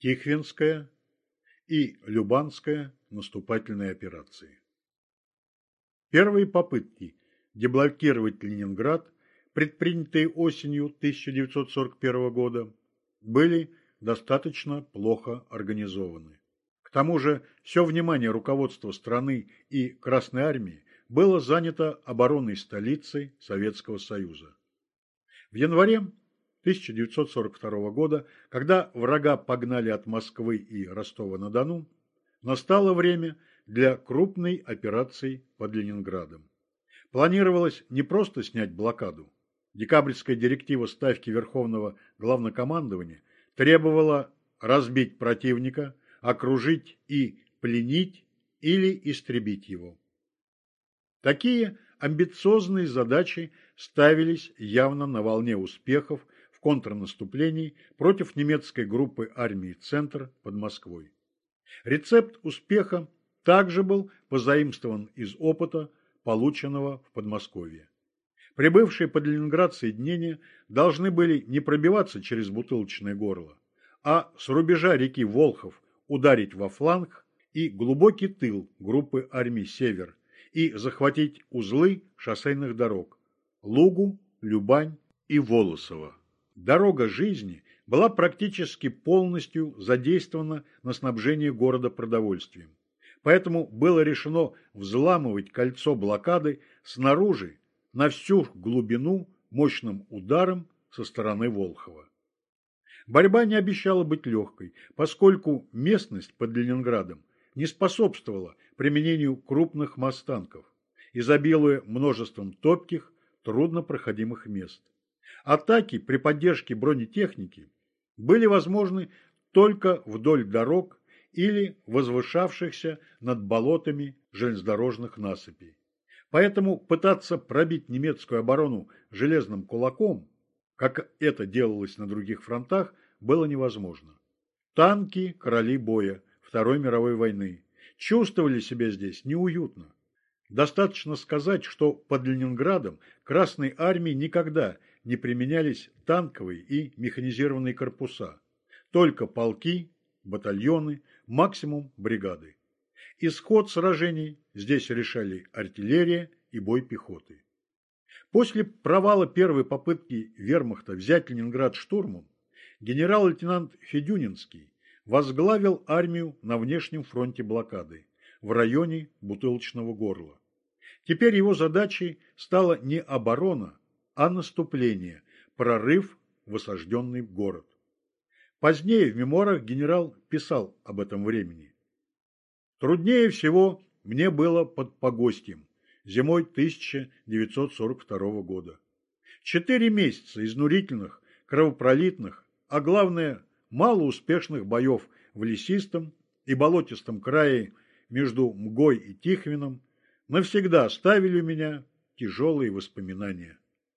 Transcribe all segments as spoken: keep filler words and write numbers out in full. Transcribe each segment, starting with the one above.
Тихвинская и Любанская наступательные операции. Первые попытки деблокировать Ленинград, предпринятые осенью тысяча девятьсот сорок первого года, были достаточно плохо организованы. К тому же все внимание руководства страны и Красной Армии было занято обороной столицы Советского Союза. В январе тысяча девятьсот сорок второго года, когда врага погнали от Москвы и Ростова-на-Дону, настало время для крупной операции под Ленинградом. Планировалось не просто снять блокаду. Декабрьская директива Ставки Верховного Главнокомандования требовала разбить противника, окружить и пленить или истребить его. Такие амбициозные задачи ставились явно на волне успехов в контрнаступлении против немецкой группы армии «Центр» под Москвой. Рецепт успеха также был позаимствован из опыта, полученного в Подмосковье. Прибывшие под Ленинград соединения должны были не пробиваться через бутылочное горло, а с рубежа реки Волхов ударить во фланг и глубокий тыл группы армий «Север» и захватить узлы шоссейных дорог – Лугу, Любань и Волосово. Дорога жизни была практически полностью задействована на снабжение города продовольствием. Поэтому было решено взламывать кольцо блокады снаружи на всю глубину мощным ударом со стороны Волхова. Борьба не обещала быть легкой, поскольку местность под Ленинградом не способствовала применению крупных масс-танков, изобилуя множеством топких, труднопроходимых мест. Атаки при поддержке бронетехники были возможны только вдоль дорог или возвышавшихся над болотами железнодорожных насыпей. Поэтому пытаться пробить немецкую оборону железным кулаком, как это делалось на других фронтах, было невозможно. Танки – короли боя Второй мировой войны чувствовали себя здесь неуютно. Достаточно сказать, что под Ленинградом Красной армии никогда не применялись танковые и механизированные корпуса, только полки, батальоны, максимум бригады. Исход сражений здесь решали артиллерия и бой пехоты. После провала первой попытки вермахта взять Ленинград штурмом, генерал-лейтенант Федюнинский возглавил армию на внешнем фронте блокады, в районе Бутылочного горла. Теперь его задачей стала не оборона, а наступление, прорыв в осажденный город. Позднее в мемуарах генерал писал об этом времени. Труднее всего мне было под Погостьем зимой тысяча девятьсот сорок второго года. Четыре месяца изнурительных, кровопролитных, а главное, малоуспешных боев в лесистом и болотистом крае между Мгой и Тихвином навсегда оставили у меня тяжелые воспоминания.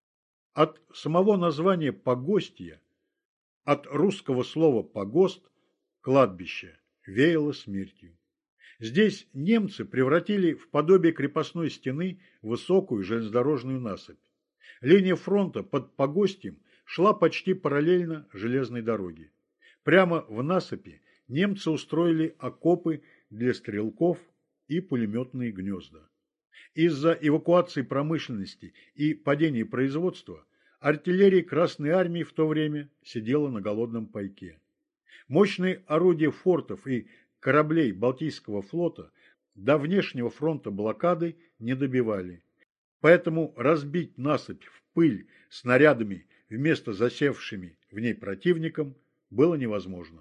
От самого названия Погостья, от русского слова «погост» – кладбище, веяло смертью. Здесь немцы превратили в подобие крепостной стены высокую железнодорожную насыпь. Линия фронта под Погостьем шла почти параллельно железной дороге. Прямо в насыпи немцы устроили окопы для стрелков и пулеметные гнезда. Из-за эвакуации промышленности и падения производства артиллерия Красной армии в то время сидела на голодном пайке. Мощные орудия фортов и кораблей Балтийского флота до внешнего фронта блокады не добивали. Поэтому разбить насыпь в пыль снарядами вместо засевшими в ней противником было невозможно.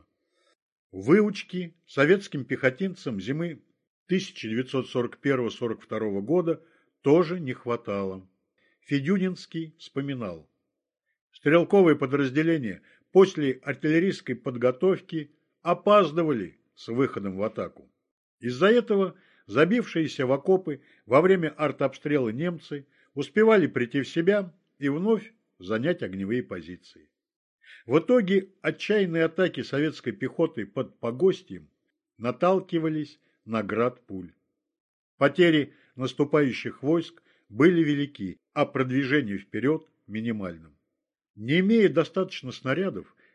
Выучки советским пехотинцам зимы тысяча девятьсот сорок первого — сорок второго года тоже не хватало. Федюнинский вспоминал. Стрелковые подразделения после артиллерийской подготовки опаздывали с выходом в атаку. Из-за этого забившиеся в окопы во время артобстрела немцы успевали прийти в себя и вновь занять огневые позиции. В итоге отчаянные атаки советской пехоты под Погостьем наталкивались на град пуль. Потери наступающих войск были велики, а продвижение вперед минимальным. Не имея достаточно снарядов,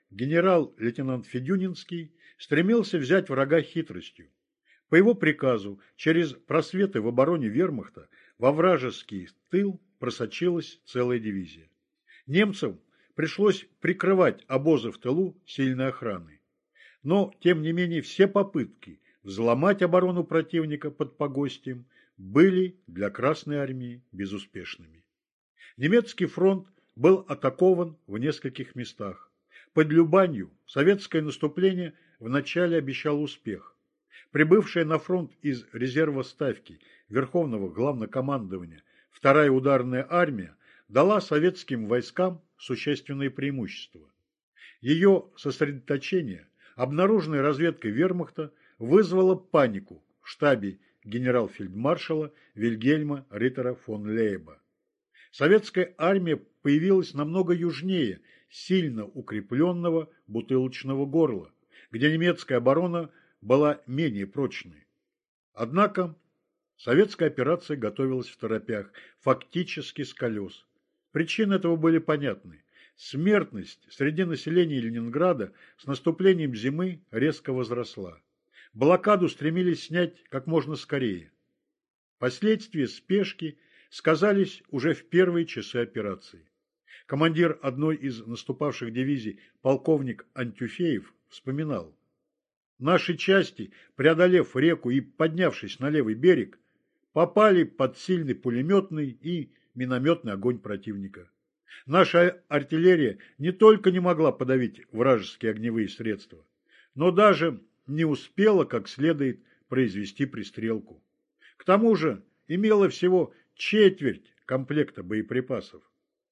генерал-лейтенант Федюнинский стремился взять врага хитростью. По его приказу через просветы в обороне вермахта во вражеский тыл просочилась целая дивизия. Немцам пришлось прикрывать обозы в тылу сильной охраной. Но, тем не менее, все попытки взломать оборону противника под Погостием были для Красной армии безуспешными. Немецкий фронт был атакован в нескольких местах. Под Любанью советское наступление вначале обещало успех. Прибывшая на фронт из резерва Ставки Верховного Главнокомандования вторая ударная армия дала советским войскам существенные преимущества. Ее сосредоточение, обнаруженное разведкой вермахта, вызвало панику в штабе генерал-фельдмаршала Вильгельма Риттера фон Лейба. Советская армия появилась намного южнее сильно укрепленного Бутылочного горла, где немецкая оборона была менее прочной. Однако советская операция готовилась второпях, фактически с колес. Причины этого были понятны. Смертность среди населения Ленинграда с наступлением зимы резко возросла. Блокаду стремились снять как можно скорее. Последствия спешки сказались уже в первые часы операции. Командир одной из наступавших дивизий полковник Антюфеев вспоминал: «Наши части, преодолев реку и поднявшись на левый берег, попали под сильный пулеметный и минометный огонь противника. Наша артиллерия не только не могла подавить вражеские огневые средства, но даже не успела как следует произвести пристрелку. К тому же имела всего четверть комплекта боеприпасов».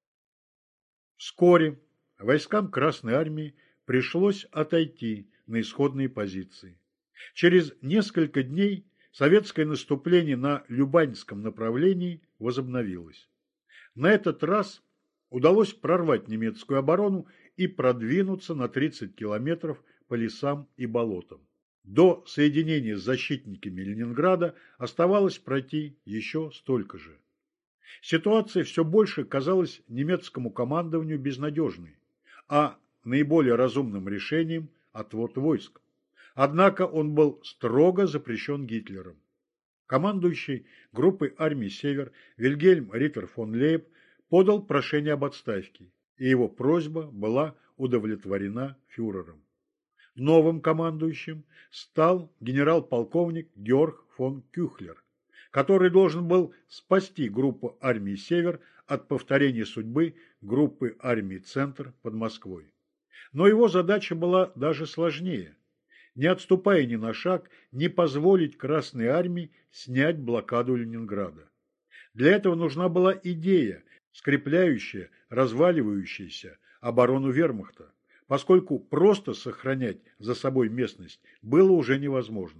Вскоре войскам Красной армии пришлось отойти на исходные позиции. Через несколько дней советское наступление на Любаньском направлении возобновилось. На этот раз удалось прорвать немецкую оборону и продвинуться на тридцать километров по лесам и болотам. До соединения с защитниками Ленинграда оставалось пройти еще столько же. Ситуация все больше казалась немецкому командованию безнадежной, а наиболее разумным решением – отвод войск. Однако он был строго запрещен Гитлером. Командующий группой армий «Север» Вильгельм Риттер фон Лейб подал прошение об отставке, и его просьба была удовлетворена фюрером. Новым командующим стал генерал-полковник Георг фон Кюхлер, который должен был спасти группу армии «Север» от повторения судьбы группы армии «Центр» под Москвой. Но его задача была даже сложнее. Не отступая ни на шаг, не позволить Красной армии снять блокаду Ленинграда. Для этого нужна была идея, скрепляющая разваливающуюся оборону вермахта, поскольку просто сохранять за собой местность было уже невозможно.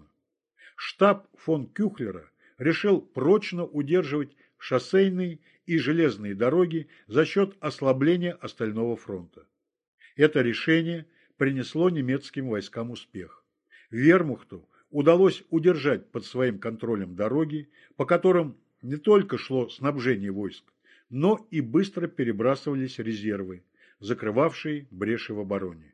Штаб фон Кюхлера решил прочно удерживать шоссейные и железные дороги за счет ослабления остального фронта. Это решение принесло немецким войскам успех. Вермахту удалось удержать под своим контролем дороги, по которым не только шло снабжение войск, но и быстро перебрасывались резервы, закрывавшие бреши в обороне.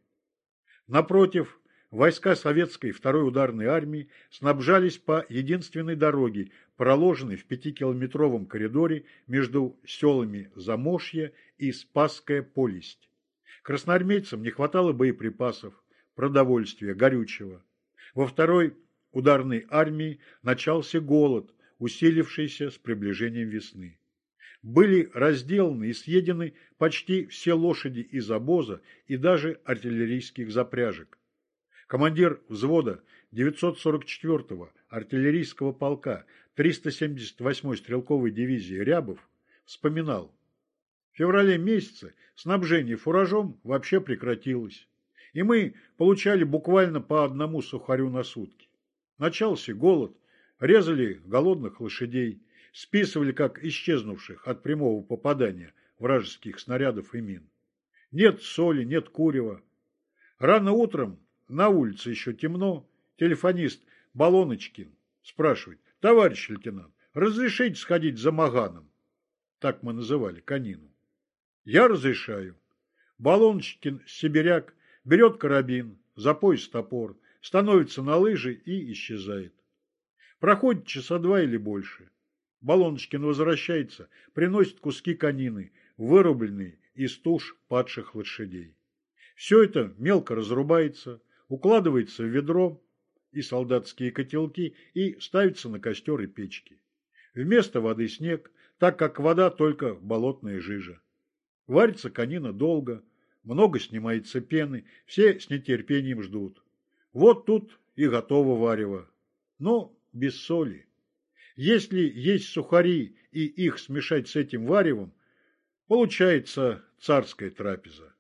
Напротив, войска советской второй ударной армии снабжались по единственной дороге, проложенной в пятикилометровом коридоре между селами Замошье и Спасская Полесть. Красноармейцам не хватало боеприпасов, продовольствия, горючего. Во второй ударной армии начался голод, усилившийся с приближением весны. Были разделаны и съедены почти все лошади из обоза и даже артиллерийских запряжек. Командир взвода девятьсот сорок четвёртого артиллерийского полка триста семьдесят восьмой стрелковой дивизии Рябов вспоминал: в феврале месяце снабжение фуражом вообще прекратилось, и мы получали буквально по одному сухарю на сутки. Начался голод, резали голодных лошадей, списывали как исчезнувших от прямого попадания вражеских снарядов и мин. Нет соли, нет курева. Рано утром, на улице еще темно, телефонист Балоночкин спрашивает: товарищ лейтенант, разрешите сходить за Маганом? Так мы называли конину. Я разрешаю. Балоночкин, сибиряк, берет карабин, за пояс топор, становится на лыжи и исчезает. Проходит часа два или больше. Балоночкин возвращается, приносит куски конины, вырубленные из туш падших лошадей. Все это мелко разрубается, укладывается в ведро и солдатские котелки и ставится на костер и печки. Вместо воды снег, так как вода только болотная жижа. Варится конина долго, много снимается пены, все с нетерпением ждут. Вот тут и готово варево, но без соли. Если есть сухари и их смешать с этим варевом, получается царская трапеза.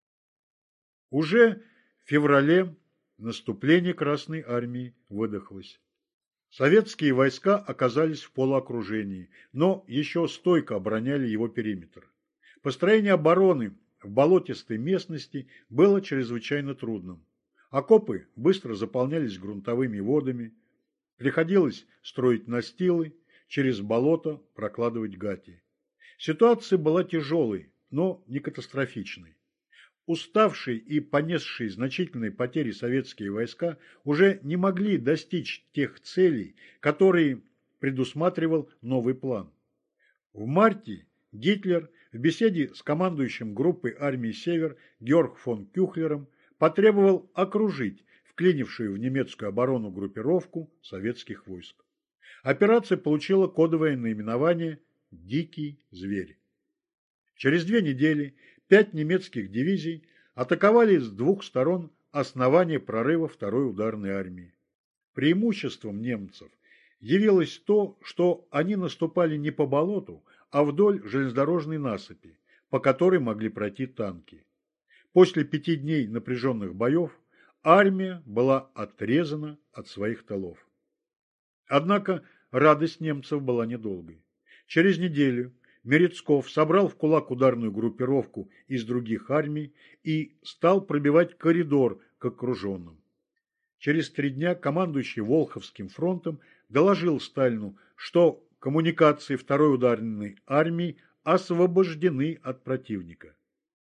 Уже в феврале наступление Красной Армии выдохлось. Советские войска оказались в полуокружении, но еще стойко обороняли его периметр. Построение обороны в болотистой местности было чрезвычайно трудным. Окопы быстро заполнялись грунтовыми водами, приходилось строить настилы, через болото прокладывать гати. Ситуация была тяжелой, но не катастрофичной. Уставшие и понесшие значительные потери советские войска уже не могли достичь тех целей, которые предусматривал новый план. В марте Гитлер в беседе с командующим группой армии «Север» Георг фон Кюхлером потребовал окружить вклинившую в немецкую оборону группировку советских войск. Операция получила кодовое наименование «Дикий зверь». Через две недели пять немецких дивизий атаковали с двух сторон основание прорыва второй ударной армии. Преимуществом немцев явилось то, что они наступали не по болоту, а вдоль железнодорожной насыпи, по которой могли пройти танки. После пяти дней напряженных боев армия была отрезана от своих тылов. Однако радость немцев была недолгой. Через неделю Мерецков собрал в кулак ударную группировку из других армий и стал пробивать коридор к окруженным. Через три дня командующий Волховским фронтом доложил Сталину, что коммуникации второй ударной армии освобождены от противника.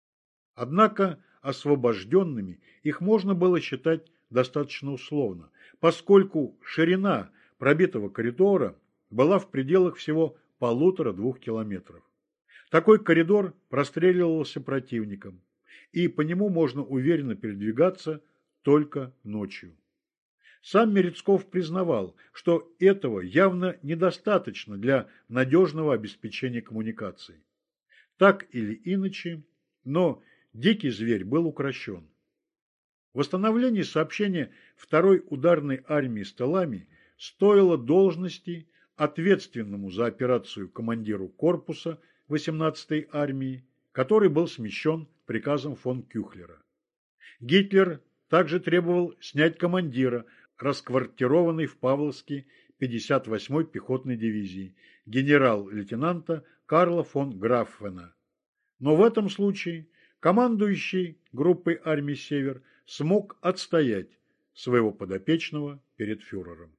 Однако освобожденными их можно было считать достаточно условно, поскольку ширина пробитого коридора была в пределах всего полутора-двух километров. Такой коридор простреливался противником, и по нему можно уверенно передвигаться только ночью. Сам Мерецков признавал, что этого явно недостаточно для надежного обеспечения коммуникаций. Так или иначе, но дикий зверь был укрощен. Восстановление сообщения второй ударной армии с тылами стоило должности ответственному за операцию командиру корпуса восемнадцатой армии, который был смещен приказом фон Кюхлера. Гитлер также требовал снять командира, расквартированной в Павловске пятьдесят восьмой пехотной дивизии, генерал-лейтенанта Карла фон Граффена. Но в этом случае командующий группой армий «Север» смог отстоять своего подопечного перед фюрером.